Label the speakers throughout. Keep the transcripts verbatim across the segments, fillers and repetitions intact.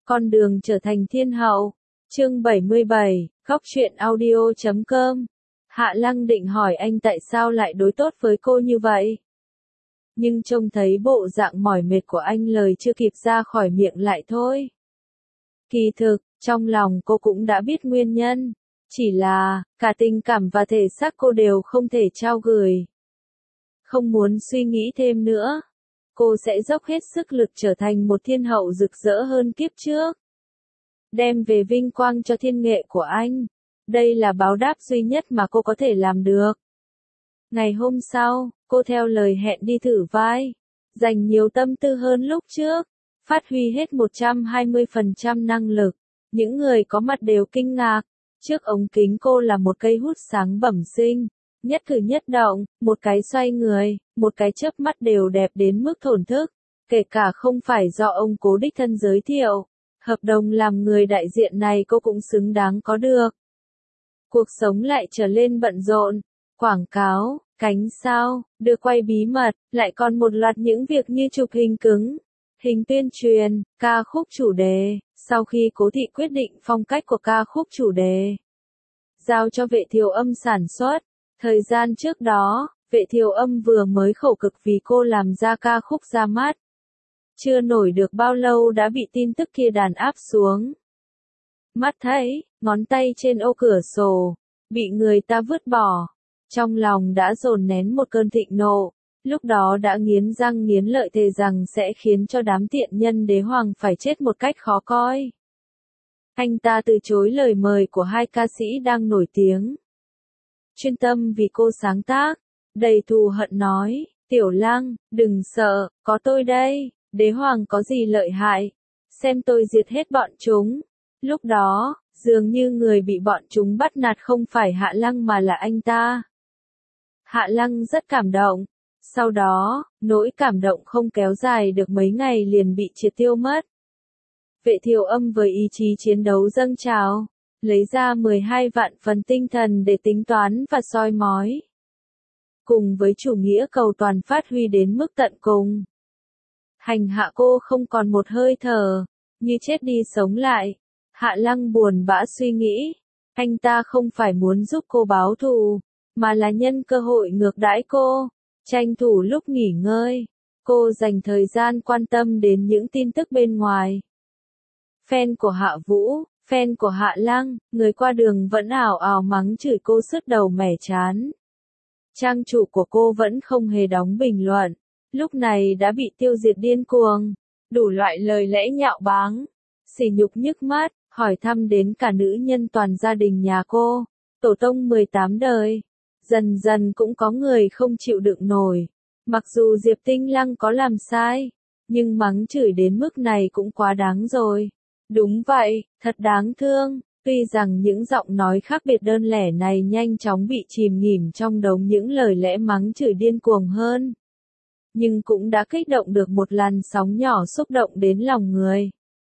Speaker 1: Con đường trở thành thiên hậu. Chương bảy mươi bảy, góc truyện audio chấm com. Hạ Lăng định hỏi anh tại sao lại đối tốt với cô như vậy. Nhưng trông thấy bộ dạng mỏi mệt của anh lời chưa kịp ra khỏi miệng lại thôi. Kỳ thực, trong lòng cô cũng đã biết nguyên nhân. Chỉ là, cả tình cảm và thể xác cô đều không thể trao gửi. Không muốn suy nghĩ thêm nữa. Cô sẽ dốc hết sức lực trở thành một thiên hậu rực rỡ hơn kiếp trước. Đem về vinh quang cho thiên nghệ của anh. Đây là báo đáp duy nhất mà cô có thể làm được. Ngày hôm sau, cô theo lời hẹn đi thử vai. Dành nhiều tâm tư hơn lúc trước. Phát huy hết một trăm hai mươi phần trăm năng lực. Những người có mặt đều kinh ngạc. Trước ống kính cô là một cây hút sáng bẩm sinh. Nhất cử nhất động, một cái xoay người, một cái chớp mắt đều đẹp đến mức thổn thức. Kể cả không phải do ông cố đích thân giới thiệu. Hợp đồng làm người đại diện này cô cũng xứng đáng có được. Cuộc sống lại trở lên bận rộn. Quảng cáo, cánh sao, đưa quay bí mật, lại còn một loạt những việc như chụp hình cứng, hình tuyên truyền, ca khúc chủ đề. Sau khi Cố Thị quyết định phong cách của ca khúc chủ đề, giao cho Vệ Thiều Âm sản xuất. Thời gian trước đó, Vệ Thiều Âm vừa mới khổ cực vì cô làm ra ca khúc ra mắt. Chưa nổi được bao lâu đã bị tin tức kia đàn áp xuống. Mắt thấy, ngón tay trên ô cửa sổ, bị người ta vứt bỏ. Trong lòng đã dồn nén một cơn thịnh nộ, lúc đó đã nghiến răng nghiến lợi thề rằng sẽ khiến cho đám tiện nhân đế hoàng phải chết một cách khó coi. Anh ta từ chối lời mời của hai ca sĩ đang nổi tiếng. Chuyên tâm vì cô sáng tác, đầy thù hận nói, Tiểu Lăng, đừng sợ, có tôi đây, đế hoàng có gì lợi hại, xem tôi diệt hết bọn chúng. Lúc đó, dường như người bị bọn chúng bắt nạt không phải Hạ Lăng mà là anh ta. Hạ Lăng rất cảm động. Sau đó, nỗi cảm động không kéo dài được mấy ngày liền bị triệt tiêu mất. Vệ Thiều Âm với ý chí chiến đấu dâng trào, lấy ra mười hai vạn phần tinh thần để tính toán và soi mói. Cùng với chủ nghĩa cầu toàn phát huy đến mức tận cùng. Hành hạ cô không còn một hơi thở, như chết đi sống lại. Hạ Lăng buồn bã suy nghĩ, anh ta không phải muốn giúp cô báo thù, mà là nhân cơ hội ngược đãi cô, tranh thủ lúc nghỉ ngơi. Cô dành thời gian quan tâm đến những tin tức bên ngoài. Fan của Hạ Vũ, fan của Hạ Lăng, người qua đường vẫn ảo ảo mắng chửi cô sứt đầu mẻ chán. Trang chủ của cô vẫn không hề đóng bình luận, lúc này đã bị tiêu diệt điên cuồng, đủ loại lời lẽ nhạo báng, sỉ nhục nhức mắt, hỏi thăm đến cả nữ nhân toàn gia đình nhà cô, tổ tông mười tám đời. Dần dần cũng có người không chịu đựng nổi. Mặc dù Diệp Tinh Lăng có làm sai, nhưng mắng chửi đến mức này cũng quá đáng rồi. Đúng vậy, thật đáng thương. Tuy rằng những giọng nói khác biệt đơn lẻ này nhanh chóng bị chìm nghỉm trong đống những lời lẽ mắng chửi điên cuồng hơn. Nhưng cũng đã kích động được một làn sóng nhỏ xúc động đến lòng người.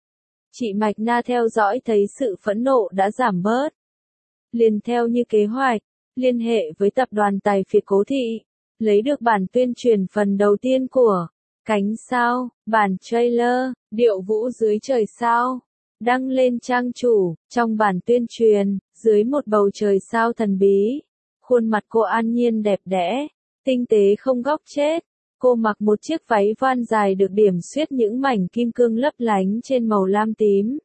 Speaker 1: Chị Mạch Na theo dõi thấy sự phẫn nộ đã giảm bớt. Liền theo như kế hoạch, liên hệ với tập đoàn tài phiệt Cố Thị, lấy được bản tuyên truyền phần đầu tiên của Cánh Sao, bản trailer, Điệu Vũ Dưới Trời Sao, đăng lên trang chủ. Trong bản tuyên truyền, dưới một bầu trời sao thần bí, khuôn mặt cô an nhiên đẹp đẽ, tinh tế không góc chết. Cô mặc một chiếc váy voan dài được điểm xuyết những mảnh kim cương lấp lánh trên màu lam tím.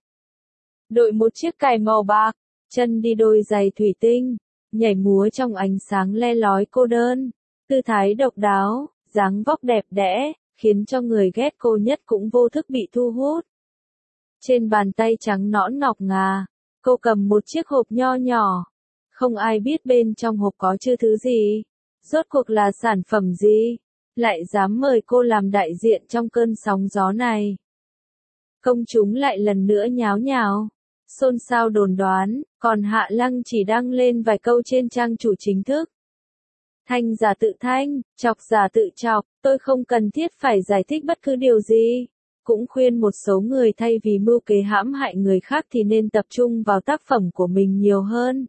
Speaker 1: Đội một chiếc cài màu bạc, chân đi đôi giày thủy tinh, nhảy múa trong ánh sáng le lói cô đơn, tư thái độc đáo, dáng vóc đẹp đẽ, khiến cho người ghét cô nhất cũng vô thức bị thu hút. Trên bàn tay trắng nõn ngọc ngà, cô cầm một chiếc hộp nho nhỏ. Không ai biết bên trong hộp có chứa thứ gì, rốt cuộc là sản phẩm gì, lại dám mời cô làm đại diện trong cơn sóng gió này. Công chúng lại lần nữa nháo nhào, xôn xao đồn đoán, còn Hạ Lăng chỉ đăng lên vài câu trên trang chủ chính thức. Thanh giả tự thanh, chọc giả tự chọc, tôi không cần thiết phải giải thích bất cứ điều gì. Cũng khuyên một số người thay vì mưu kế hãm hại người khác thì nên tập trung vào tác phẩm của mình nhiều hơn.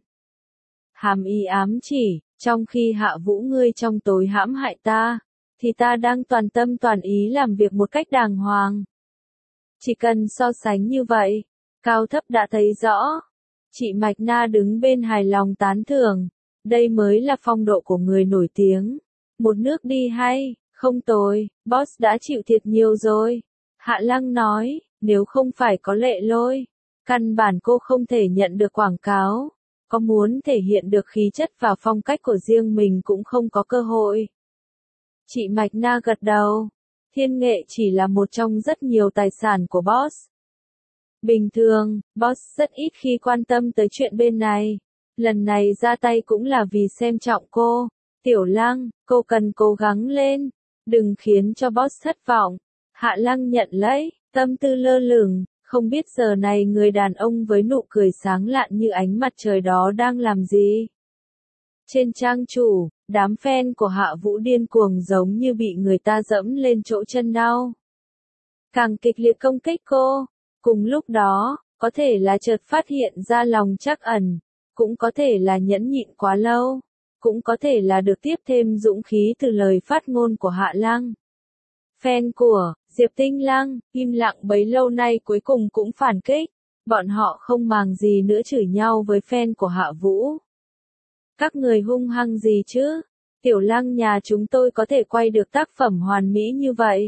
Speaker 1: Hàm ý ám chỉ, trong khi Hạ Vũ ngươi trong tối hãm hại ta, thì ta đang toàn tâm toàn ý làm việc một cách đàng hoàng. Chỉ cần so sánh như vậy, cao thấp đã thấy rõ. Chị Mạch Na đứng bên hài lòng tán thưởng. Đây mới là phong độ của người nổi tiếng. Một nước đi hay, không tồi, boss đã chịu thiệt nhiều rồi. Hạ Lăng nói, nếu không phải có Lệ Lôi, căn bản cô không thể nhận được quảng cáo. Có muốn thể hiện được khí chất và phong cách của riêng mình cũng không có cơ hội. Chị Mạch Na gật đầu. Thiên nghệ chỉ là một trong rất nhiều tài sản của boss. Bình thường, boss rất ít khi quan tâm tới chuyện bên này. Lần này ra tay cũng là vì xem trọng cô. Tiểu Lăng, cô cần cố gắng lên. Đừng khiến cho boss thất vọng. Hạ Lăng nhận lấy, tâm tư lơ lửng. Không biết giờ này người đàn ông với nụ cười sáng lạn như ánh mặt trời đó đang làm gì. Trên trang chủ, đám fan của Hạ Vũ điên cuồng giống như bị người ta dẫm lên chỗ chân đau. Càng kịch liệt công kích cô. Cùng lúc đó, có thể là chợt phát hiện ra lòng trắc ẩn, cũng có thể là nhẫn nhịn quá lâu, cũng có thể là được tiếp thêm dũng khí từ lời phát ngôn của Hạ Lăng. Fan của Diệp Tinh Lăng, im lặng bấy lâu nay cuối cùng cũng phản kích, bọn họ không màng gì nữa chửi nhau với fan của Hạ Vũ. Các người hung hăng gì chứ? Tiểu Lăng nhà chúng tôi có thể quay được tác phẩm hoàn mỹ như vậy.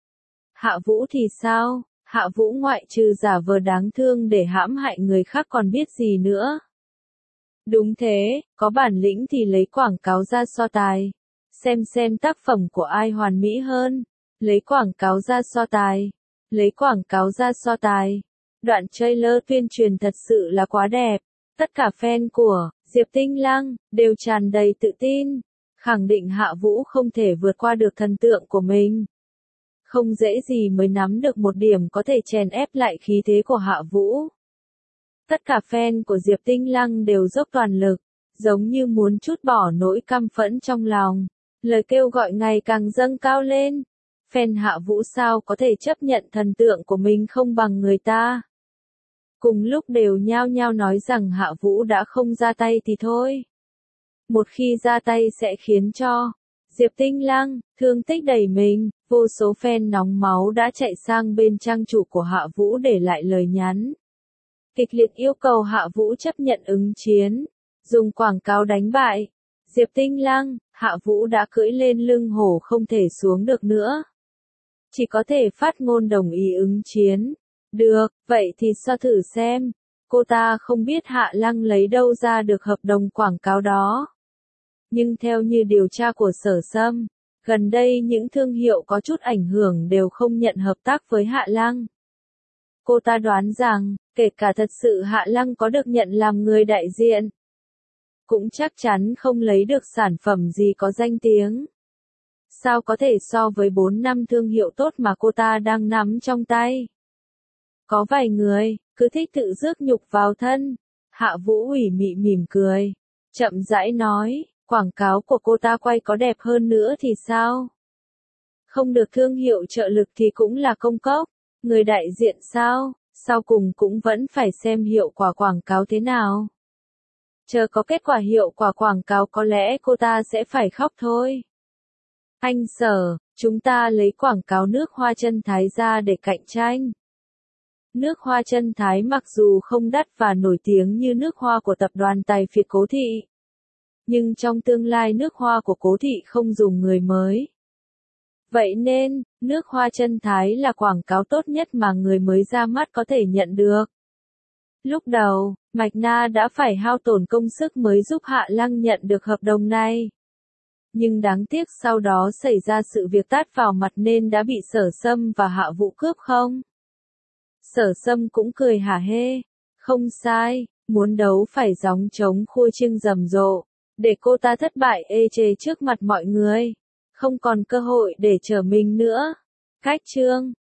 Speaker 1: Hạ Vũ thì sao? Hạ Vũ ngoại trừ giả vờ đáng thương để hãm hại người khác còn biết gì nữa. Đúng thế, có bản lĩnh thì lấy quảng cáo ra so tài. Xem xem tác phẩm của ai hoàn mỹ hơn. Lấy quảng cáo ra so tài. Lấy quảng cáo ra so tài. Đoạn trailer tuyên truyền thật sự là quá đẹp. Tất cả fan của Diệp Tinh Lăng đều tràn đầy tự tin. Khẳng định Hạ Vũ không thể vượt qua được thần tượng của mình. Không dễ gì mới nắm được một điểm có thể chèn ép lại khí thế của Hạ Vũ. Tất cả fan của Diệp Tinh Lăng đều dốc toàn lực, giống như muốn trút bỏ nỗi căm phẫn trong lòng. Lời kêu gọi ngày càng dâng cao lên. Fan Hạ Vũ sao có thể chấp nhận thần tượng của mình không bằng người ta. Cùng lúc đều nhao nhao nói rằng Hạ Vũ đã không ra tay thì thôi. Một khi ra tay sẽ khiến cho Diệp Tinh Lăng thương tích đầy mình. Vô số fan nóng máu đã chạy sang bên trang chủ của Hạ Vũ để lại lời nhắn. Kịch liệt yêu cầu Hạ Vũ chấp nhận ứng chiến. Dùng quảng cáo đánh bại Diệp Tinh Lăng, Hạ Vũ đã cưỡi lên lưng hổ không thể xuống được nữa. Chỉ có thể phát ngôn đồng ý ứng chiến. Được, vậy thì so thử xem. Cô ta không biết Hạ Lăng lấy đâu ra được hợp đồng quảng cáo đó. Nhưng theo như điều tra của Sở Sâm, gần đây những thương hiệu có chút ảnh hưởng đều không nhận hợp tác với Hạ Lăng. Cô ta đoán rằng, kể cả thật sự Hạ Lăng có được nhận làm người đại diện, cũng chắc chắn không lấy được sản phẩm gì có danh tiếng. Sao có thể so với bốn năm thương hiệu tốt mà cô ta đang nắm trong tay? Có vài người, cứ thích tự rước nhục vào thân. Hạ Vũ ủy mị mỉm cười. Chậm rãi nói, quảng cáo của cô ta quay có đẹp hơn nữa thì sao? Không được thương hiệu trợ lực thì cũng là công cốc. Người đại diện sao? Sau cùng cũng vẫn phải xem hiệu quả quảng cáo thế nào. Chờ có kết quả hiệu quả quảng cáo có lẽ cô ta sẽ phải khóc thôi. Anh Sở, chúng ta lấy quảng cáo nước hoa chân Thái ra để cạnh tranh. Nước hoa chân Thái mặc dù không đắt và nổi tiếng như nước hoa của tập đoàn Tài phiệt Cố Thị, nhưng trong tương lai nước hoa của Cố Thị không dùng người mới. Vậy nên, nước hoa chân Thái là quảng cáo tốt nhất mà người mới ra mắt có thể nhận được. Lúc đầu, Mạch Na đã phải hao tổn công sức mới giúp Hạ Lăng nhận được hợp đồng này. Nhưng đáng tiếc sau đó xảy ra sự việc tát vào mặt nên đã bị Sở Sâm và Hạ Vũ cướp không? Sở Sâm cũng cười hả hê. Không sai, muốn đấu phải gióng trống khua chiêng rầm rộ. Để cô ta thất bại ê chề trước mặt mọi người. Không còn cơ hội để trở mình nữa. Cách chương